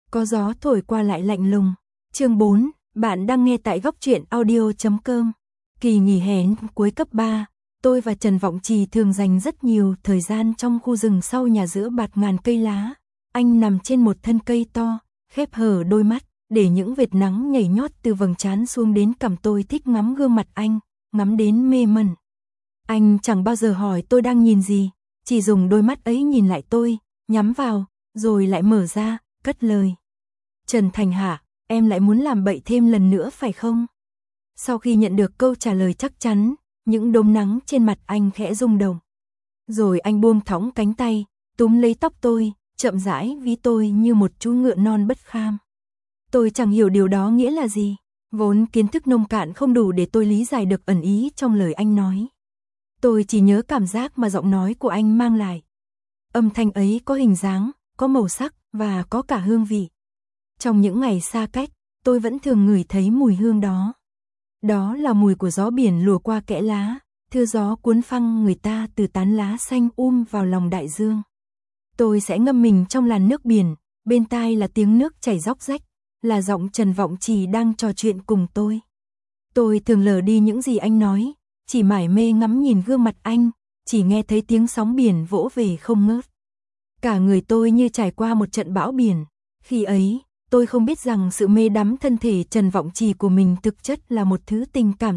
có gió thổi qua lại lạnh lùng. Chương 4, bạn đang nghe tại góc truyện audio.com. Kỳ nghỉ hè cuối cấp 3, tôi và Trần Vọng Trì thường dành rất nhiều thời gian trong khu rừng sau nhà giữa bạt ngàn cây lá. Anh nằm trên một thân cây to, khép hờ đôi mắt, để những vệt nắng nhảy nhót từ vầng trán xuống đến cằm. Tôi thích ngắm gương mặt anh, ngắm đến mê mẩn. Anh chẳng bao giờ hỏi tôi đang nhìn gì, chỉ dùng đôi mắt ấy nhìn lại tôi, nhắm vào, rồi lại mở ra, cất lời. Trần Thành hả, em lại muốn làm bậy thêm lần nữa phải không? Sau khi nhận được câu trả lời chắc chắn, những đốm nắng trên mặt anh khẽ rung động. Rồi anh buông thõng cánh tay, túm lấy tóc tôi, chậm rãi ví tôi như một chú ngựa non bất kham. Tôi chẳng hiểu điều đó nghĩa là gì, vốn kiến thức nông cạn không đủ để tôi lý giải được ẩn ý trong lời anh nói. Tôi chỉ nhớ cảm giác mà giọng nói của anh mang lại. Âm thanh ấy có hình dáng, có màu sắc và có cả hương vị. Trong những ngày xa cách, tôi vẫn thường ngửi thấy mùi hương đó. Đó là mùi của gió biển lùa qua kẽ lá, thưa gió cuốn phăng người ta từ tán lá xanh vào lòng đại dương. Tôi sẽ ngâm mình trong làn nước biển, bên tai là tiếng nước chảy róc rách, là giọng Trần Vọng Trì đang trò chuyện cùng tôi. Tôi thường lờ đi những gì anh nói, chỉ mải mê ngắm nhìn gương mặt anh, chỉ nghe thấy tiếng sóng biển vỗ về không ngớt. Cả người tôi như trải qua một trận bão biển. Khi ấy, tôi không biết rằng sự mê đắm thân thể Trần Vọng Trì của mình thực chất là một thứ tình cảm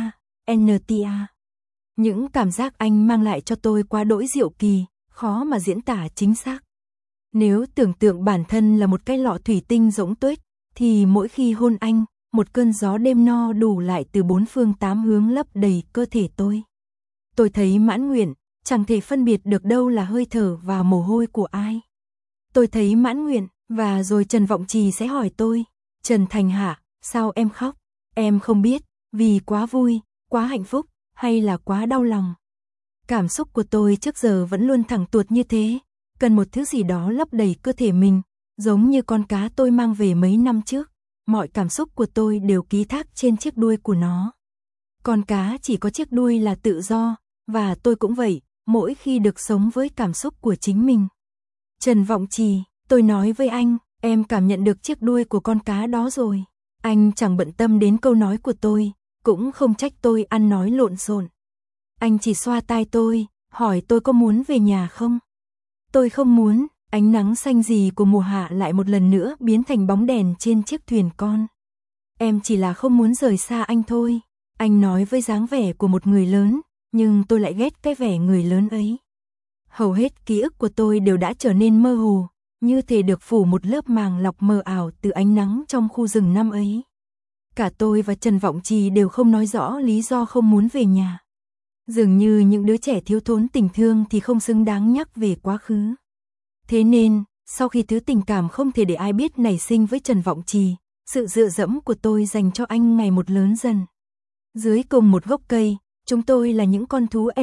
NTA. Những cảm giác anh mang lại cho tôi quá đỗi diệu kỳ, khó mà diễn tả chính xác. Nếu tưởng tượng bản thân là một cái lọ thủy tinh rỗng tuếch, thì mỗi khi hôn anh, một cơn gió đêm no đủ lại từ bốn phương tám hướng lấp đầy cơ thể tôi. Tôi thấy mãn nguyện, chẳng thể phân biệt được đâu là hơi thở và mồ hôi của ai. Tôi thấy mãn nguyện, và rồi Trần Vọng Trì sẽ hỏi tôi, Trần Thành hả, sao em khóc? Em không biết, vì quá vui, quá hạnh phúc, hay là quá đau lòng? Cảm xúc của tôi trước giờ vẫn luôn thẳng tuột như thế, cần một thứ gì đó lấp đầy cơ thể mình, giống như con cá tôi mang về mấy năm trước. Mọi cảm xúc của tôi đều ký thác trên chiếc đuôi của nó. Con cá chỉ có chiếc đuôi là tự do, và tôi cũng vậy, mỗi khi được sống với cảm xúc của chính mình. Trần Vọng Trì, tôi nói với anh, em cảm nhận được chiếc đuôi của con cá đó rồi. Anh chẳng bận tâm đến câu nói của tôi, cũng không trách tôi ăn nói lộn xộn. Anh chỉ xoa tai tôi, hỏi tôi có muốn về nhà không? Tôi không muốn. Ánh nắng xanh gì của mùa hạ lại một lần nữa biến thành bóng đèn trên chiếc thuyền con. Em chỉ là không muốn rời xa anh thôi. Anh nói với dáng vẻ của một người lớn, nhưng tôi lại ghét cái vẻ người lớn ấy. Hầu hết ký ức của tôi đều đã trở nên mơ hồ, như thể được phủ một lớp màng lọc mờ ảo từ ánh nắng trong khu rừng năm ấy. Cả tôi và Trần Vọng Trì đều không nói rõ lý do không muốn về nhà. Dường như những đứa trẻ thiếu thốn tình thương thì không xứng đáng nhắc về quá khứ. Thế nên, sau khi thứ tình cảm không thể để ai biết nảy sinh với Trần Vọng Trì, sự dựa dẫm của tôi dành cho anh ngày một lớn dần. Dưới cùng một gốc cây, chúng tôi là những con thú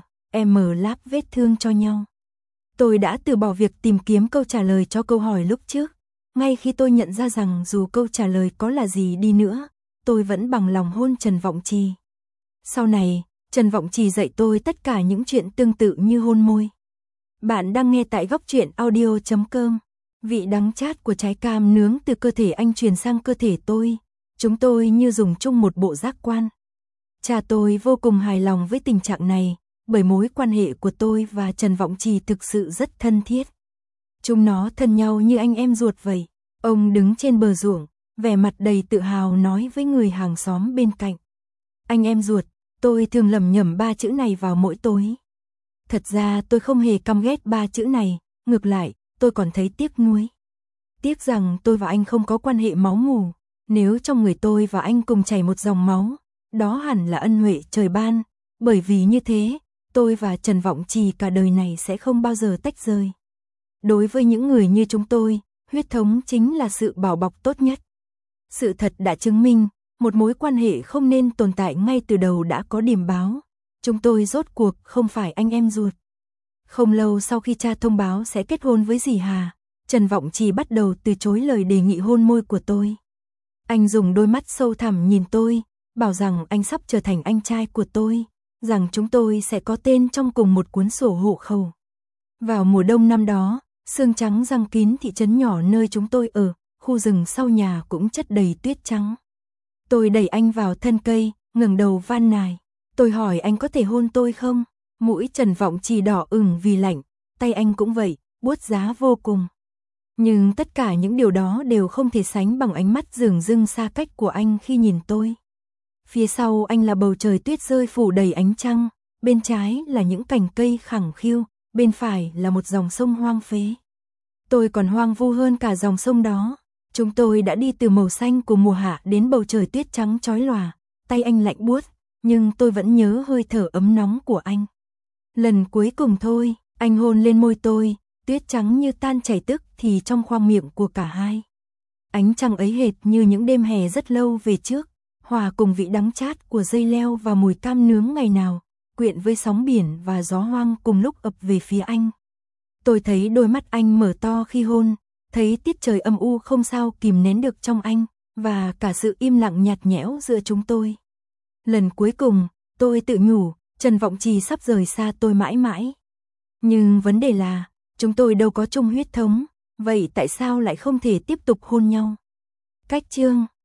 M láp vết thương cho nhau. Tôi đã từ bỏ việc tìm kiếm câu trả lời cho câu hỏi lúc trước, ngay khi tôi nhận ra rằng dù câu trả lời có là gì đi nữa, tôi vẫn bằng lòng hôn Trần Vọng Trì. Sau này, Trần Vọng Trì dạy tôi tất cả những chuyện tương tự như hôn môi. Bạn đang nghe tại góc truyện audio.com. Vị đắng chát của trái cam nướng từ cơ thể anh truyền sang cơ thể tôi. Chúng tôi như dùng chung một bộ giác quan. Cha tôi vô cùng hài lòng với tình trạng này, bởi mối quan hệ của tôi và Trần Vọng Trì thực sự rất thân thiết. Chúng nó thân nhau như anh em ruột vậy. Ông đứng trên bờ ruộng, vẻ mặt đầy tự hào nói với người hàng xóm bên cạnh. Anh em ruột, tôi thường lẩm nhẩm ba chữ này vào mỗi tối. Thật ra tôi không hề căm ghét ba chữ này, ngược lại, tôi còn thấy tiếc nuối. Tiếc rằng tôi và anh không có quan hệ máu mủ, nếu trong người tôi và anh cùng chảy một dòng máu, đó hẳn là ân huệ trời ban, bởi vì như thế, tôi và Trần Vọng Trì cả đời này sẽ không bao giờ tách rời. Đối với những người như chúng tôi, huyết thống chính là sự bảo bọc tốt nhất. Sự thật đã chứng minh, một mối quan hệ không nên tồn tại ngay từ đầu đã có điểm báo. Chúng tôi rốt cuộc không phải anh em ruột. Không lâu sau khi cha thông báo sẽ kết hôn với dì Hà, Trần Vọng Trì bắt đầu từ chối lời đề nghị hôn môi của tôi. Anh dùng đôi mắt sâu thẳm nhìn tôi, bảo rằng anh sắp trở thành anh trai của tôi, rằng chúng tôi sẽ có tên trong cùng một cuốn sổ hộ khẩu. Vào mùa đông năm đó, sương trắng giăng kín thị trấn nhỏ nơi chúng tôi ở, khu rừng sau nhà cũng chất đầy tuyết trắng. Tôi đẩy anh vào thân cây, ngẩng đầu van nài. Tôi hỏi anh có thể hôn tôi không? Mũi Trần Vọng Trì đỏ ửng vì lạnh, tay anh cũng vậy, buốt giá vô cùng. Nhưng tất cả những điều đó đều không thể sánh bằng ánh mắt dửng dưng xa cách của anh khi nhìn tôi. Phía sau anh là bầu trời tuyết rơi phủ đầy ánh trăng, bên trái là những cành cây khẳng khiu, bên phải là một dòng sông hoang phế. Tôi còn hoang vu hơn cả dòng sông đó. Chúng tôi đã đi từ màu xanh của mùa hạ đến bầu trời tuyết trắng chói lòa, tay anh lạnh buốt, nhưng tôi vẫn nhớ hơi thở ấm nóng của anh. Lần cuối cùng thôi, anh hôn lên môi tôi, tuyết trắng như tan chảy tức thì trong khoang miệng của cả hai. Ánh trăng ấy hệt như những đêm hè rất lâu về trước, hòa cùng vị đắng chát của dây leo và mùi cam nướng ngày nào, quyện với sóng biển và gió hoang cùng lúc ập về phía anh. Tôi thấy đôi mắt anh mở to khi hôn, thấy tiết trời âm u không sao kìm nén được trong anh, và cả sự im lặng nhạt nhẽo giữa chúng tôi. Lần cuối cùng, tôi tự nhủ, Trần Vọng Trì sắp rời xa tôi mãi mãi. Nhưng vấn đề là, chúng tôi đâu có chung huyết thống, vậy tại sao lại không thể tiếp tục hôn nhau? Cách chương